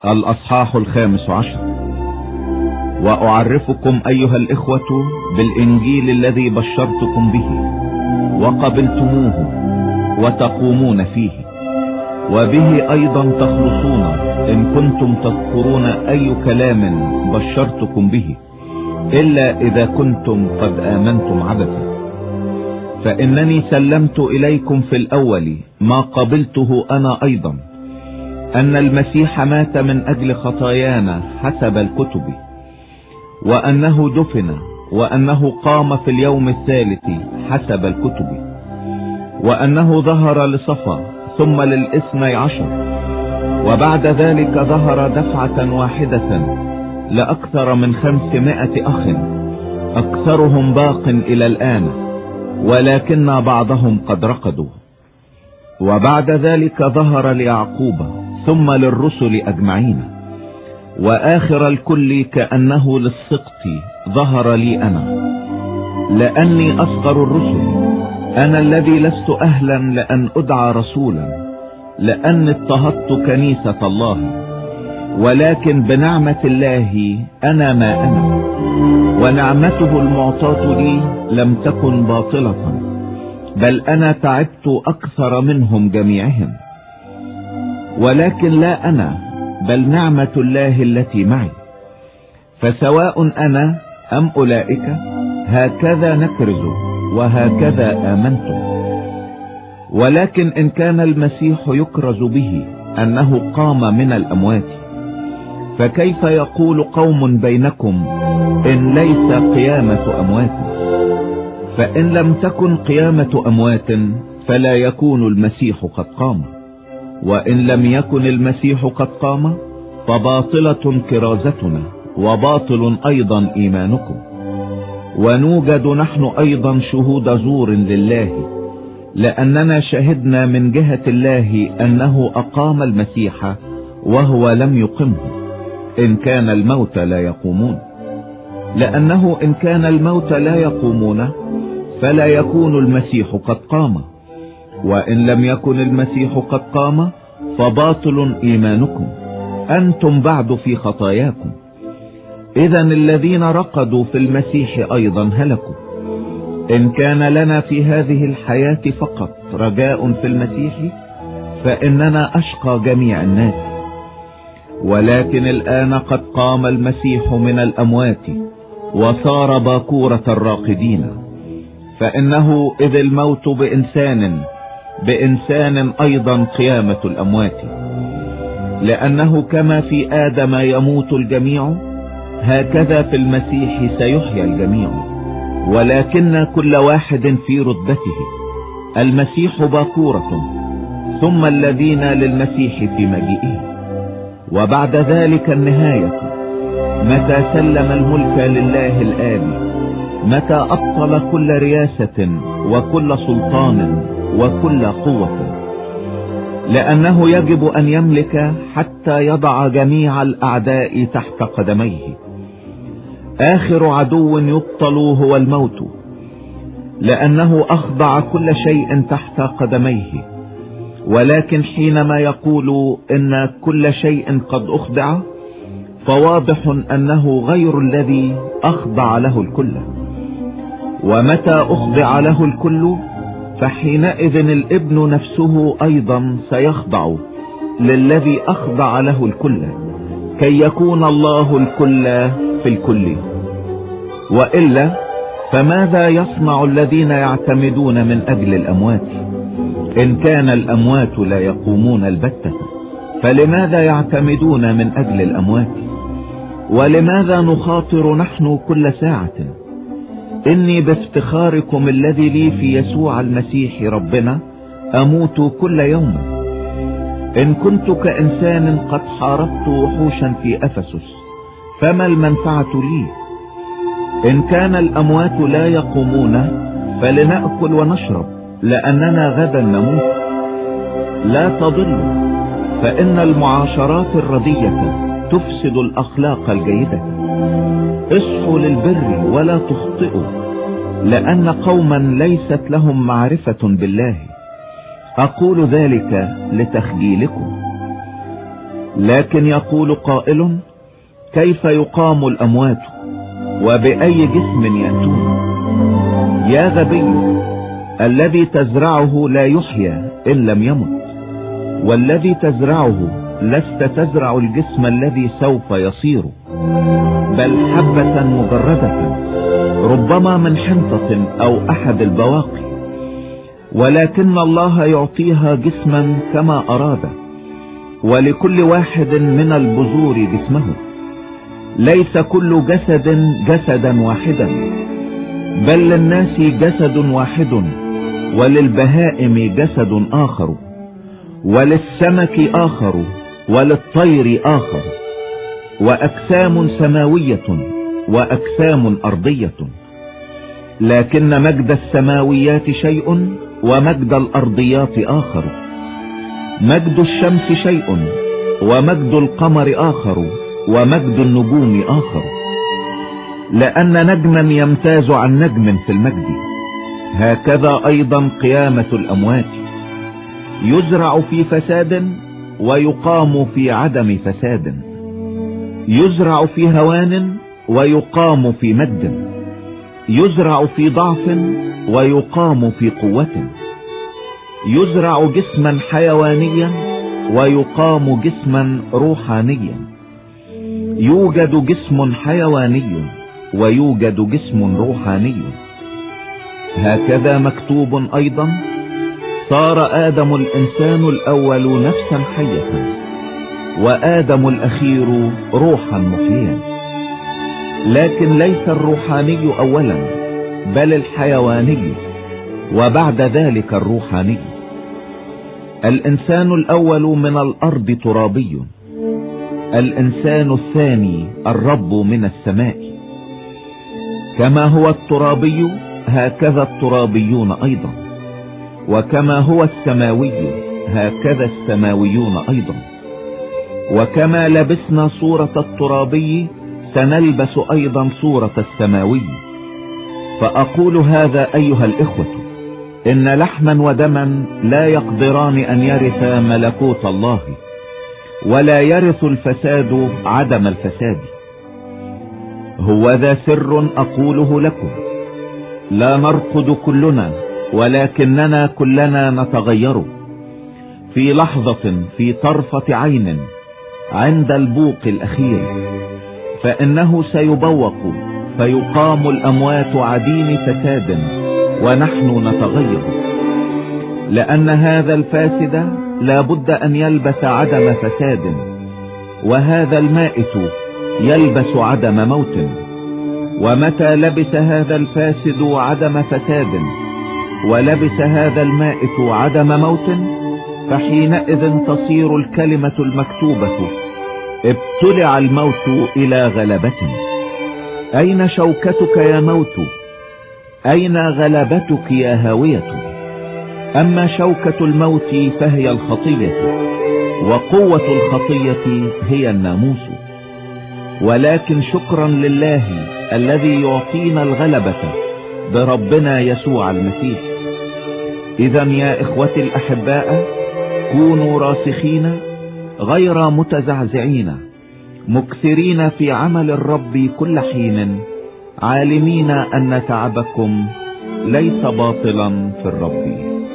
الأصحاح 15. وأعرفكم أيها الإخوة بالإنجيل الذي بشرتكم به وقبلتموه وتقومون فيه، وبه أيضا تخلصون إن كنتم تذكرون أي كلام بشرتكم به، إلا إذا كنتم قد آمنتم عبثا. فإنني سلمت إليكم في الأول ما قبلته أنا أيضا، أن المسيح مات من أجل خطايانا حسب الكتب، وأنه دفن، وأنه قام في اليوم الثالث حسب الكتب، وأنه ظهر لصفا ثم لل12، وبعد ذلك ظهر دفعة واحدة لأكثر من 500 أخ، أكثرهم باق إلى الآن، ولكن بعضهم قد رقدوا. وبعد ذلك ظهر ليعقوب ثم للرسل أجمعين، وآخر الكل كأنه للسقط ظهر لي أنا، لأني أصغر الرسل، أنا الذي لست أهلا لأن أدعى رسولا، لأن اضطهدت كنيسة الله، ولكن بنعمة الله أنا ما أنا، ونعمته المعطاة لي لم تكن باطلة، بل أنا تعبت أكثر منهم جميعهم، ولكن لا أنا بل نعمة الله التي معي. فسواء أنا أم أولئك هكذا نكرز وهكذا آمنتم. ولكن إن كان المسيح يكرز به أنه قام من الأموات، فكيف يقول قوم بينكم إن ليس قيامة أموات؟ فإن لم تكن قيامة أموات فلا يكون المسيح قد قام، وإن لم يكن المسيح قد قام فباطلة كرازتنا وباطل أيضا إيمانكم. ونوجد نحن أيضا شهود زور لله، لأننا شهدنا من جهة الله أنه أقام المسيح وهو لم يقمه، إن كان الموت لا يقومون. لأنه إن كان الموت لا يقومون فلا يكون المسيح قد قام، وإن لم يكن المسيح قد قام فباطل إيمانكم، أنتم بعد في خطاياكم. إذن الذين رقدوا في المسيح أيضا هلكوا. إن كان لنا في هذه الحياة فقط رجاء في المسيح، فإننا أشقى جميع الناس. ولكن الآن قد قام المسيح من الأموات وصار باكورة الراقدين، فإنه إذ الموت بإنسان أيضا قيامة الأموات. لأنه كما في آدم يموت الجميع، هكذا في المسيح سيحيا الجميع، ولكن كل واحد في ردته، المسيح باكورة، ثم الذين للمسيح في مجيئه، وبعد ذلك النهاية، متى سلم الملك لله الآب، متى أبطل كل رياسة وكل سلطان وكل قوة، لأنه يجب أن يملك حتى يضع جميع الأعداء تحت قدميه. آخر عدو يبطل هو الموت، لأنه أخضع كل شيء تحت قدميه. ولكن حينما يقول إن كل شيء قد أخضع، فواضح أنه غير الذي أخضع له الكل. ومتى أخضع له الكل، فحينئذ الابن نفسه أيضا سيخضع للذي أخضع له الكل، كي يكون الله الكل في الكل. وإلا فماذا يصنع الذين يعتمدون من أجل الأموات؟ إن كان الأموات لا يقومون البتة، فلماذا يعتمدون من أجل الأموات؟ ولماذا نخاطر نحن كل ساعة؟ إني بافتخاركم الذي لي في يسوع المسيح ربنا أموت كل يوم. إن كنت كإنسان قد حاربت وحوشا في أفسس، فما المنفعة لي؟ إن كان الأموات لا يقومون فلنأكل ونشرب، لأننا غدا نموت. لا تضلوا، فإن المعاشرات الردية تفسد الأخلاق الجيدة. اصحوا للبر ولا تخطئوا، لأن قوما ليست لهم معرفة بالله. أقول ذلك لتخجيلكم. لكن يقول قائل: كيف يقام الأموات وبأي جسم يأتون؟ يا غبي، الذي تزرعه لا يحيا إن لم يمت، والذي تزرعه لست تزرع الجسم الذي سوف يصير، بل حبة مجردة ربما من حنطة أو أحد البواقي، ولكن الله يعطيها جسما كما أراد، ولكل واحد من البذور جسمه. ليس كل جسد جسدا واحدا، بل للناس جسد واحد، وللبهائم جسد آخر، وللسمك آخر، وللطير آخر، وأجسام سماوية وأجسام أرضية. لكن مجد السماويات شيء ومجد الأرضيات آخر. مجد الشمس شيء ومجد القمر آخر ومجد النجوم آخر، لأن نجما يمتاز عن نجم في المجد. هكذا أيضا قيامة الأموات، يزرع في فساد ويقام في عدم فساد، يزرع في هوان ويقام في مجد، يزرع في ضعف ويقام في قوة، يزرع جسما حيوانيا ويقام جسما روحانيا. يوجد جسم حيواني ويوجد جسم روحاني. هكذا مكتوب أيضا: صار آدم الإنسان الأول نفسا حية، وآدم الأخير روحا محيا. لكن ليس الروحاني أولا، بل الحيواني، وبعد ذلك الروحاني. الإنسان الأول من الأرض ترابي، الإنسان الثاني الرب من السماء. كما هو الترابي هكذا الترابيون أيضا، وكما هو السماوي هكذا السماويون أيضا. وكما لبسنا صورة الترابي سنلبس أيضا صورة السماوي. فأقول هذا أيها الإخوة: إن لحما ودما لا يقدران أن يرثا ملكوت الله، ولا يرث الفساد عدم الفساد. هو ذا سر أقوله لكم: لا نرقد كلنا، ولكننا كلنا نتغير في لحظة، في طرفة عين، عند البوق الأخير. فإنه سيبوق فيقام الأموات عديم فساد، ونحن نتغير. لأن هذا الفاسد لا بد أن يلبس عدم فساد، وهذا المائت يلبس عدم موت. ومتى لبس هذا الفاسد عدم فساد ولبس هذا المائت عدم موت، فحينئذ تصير الكلمة المكتوبة: ابتلع الموت إلى غلبة. أين شوكتك يا موت؟ أين غلبتك يا هاوية؟ أما شوكة الموت فهي الخطية، وقوة الخطية هي الناموس. ولكن شكرا لله الذي يعطينا الغلبة بربنا يسوع المسيح. إذا يا إخوتي الأحباء، كونوا راسخين غير متزعزعين، مكثرين في عمل الرب كل حين، عالمين أن تعبكم ليس باطلا في الرب.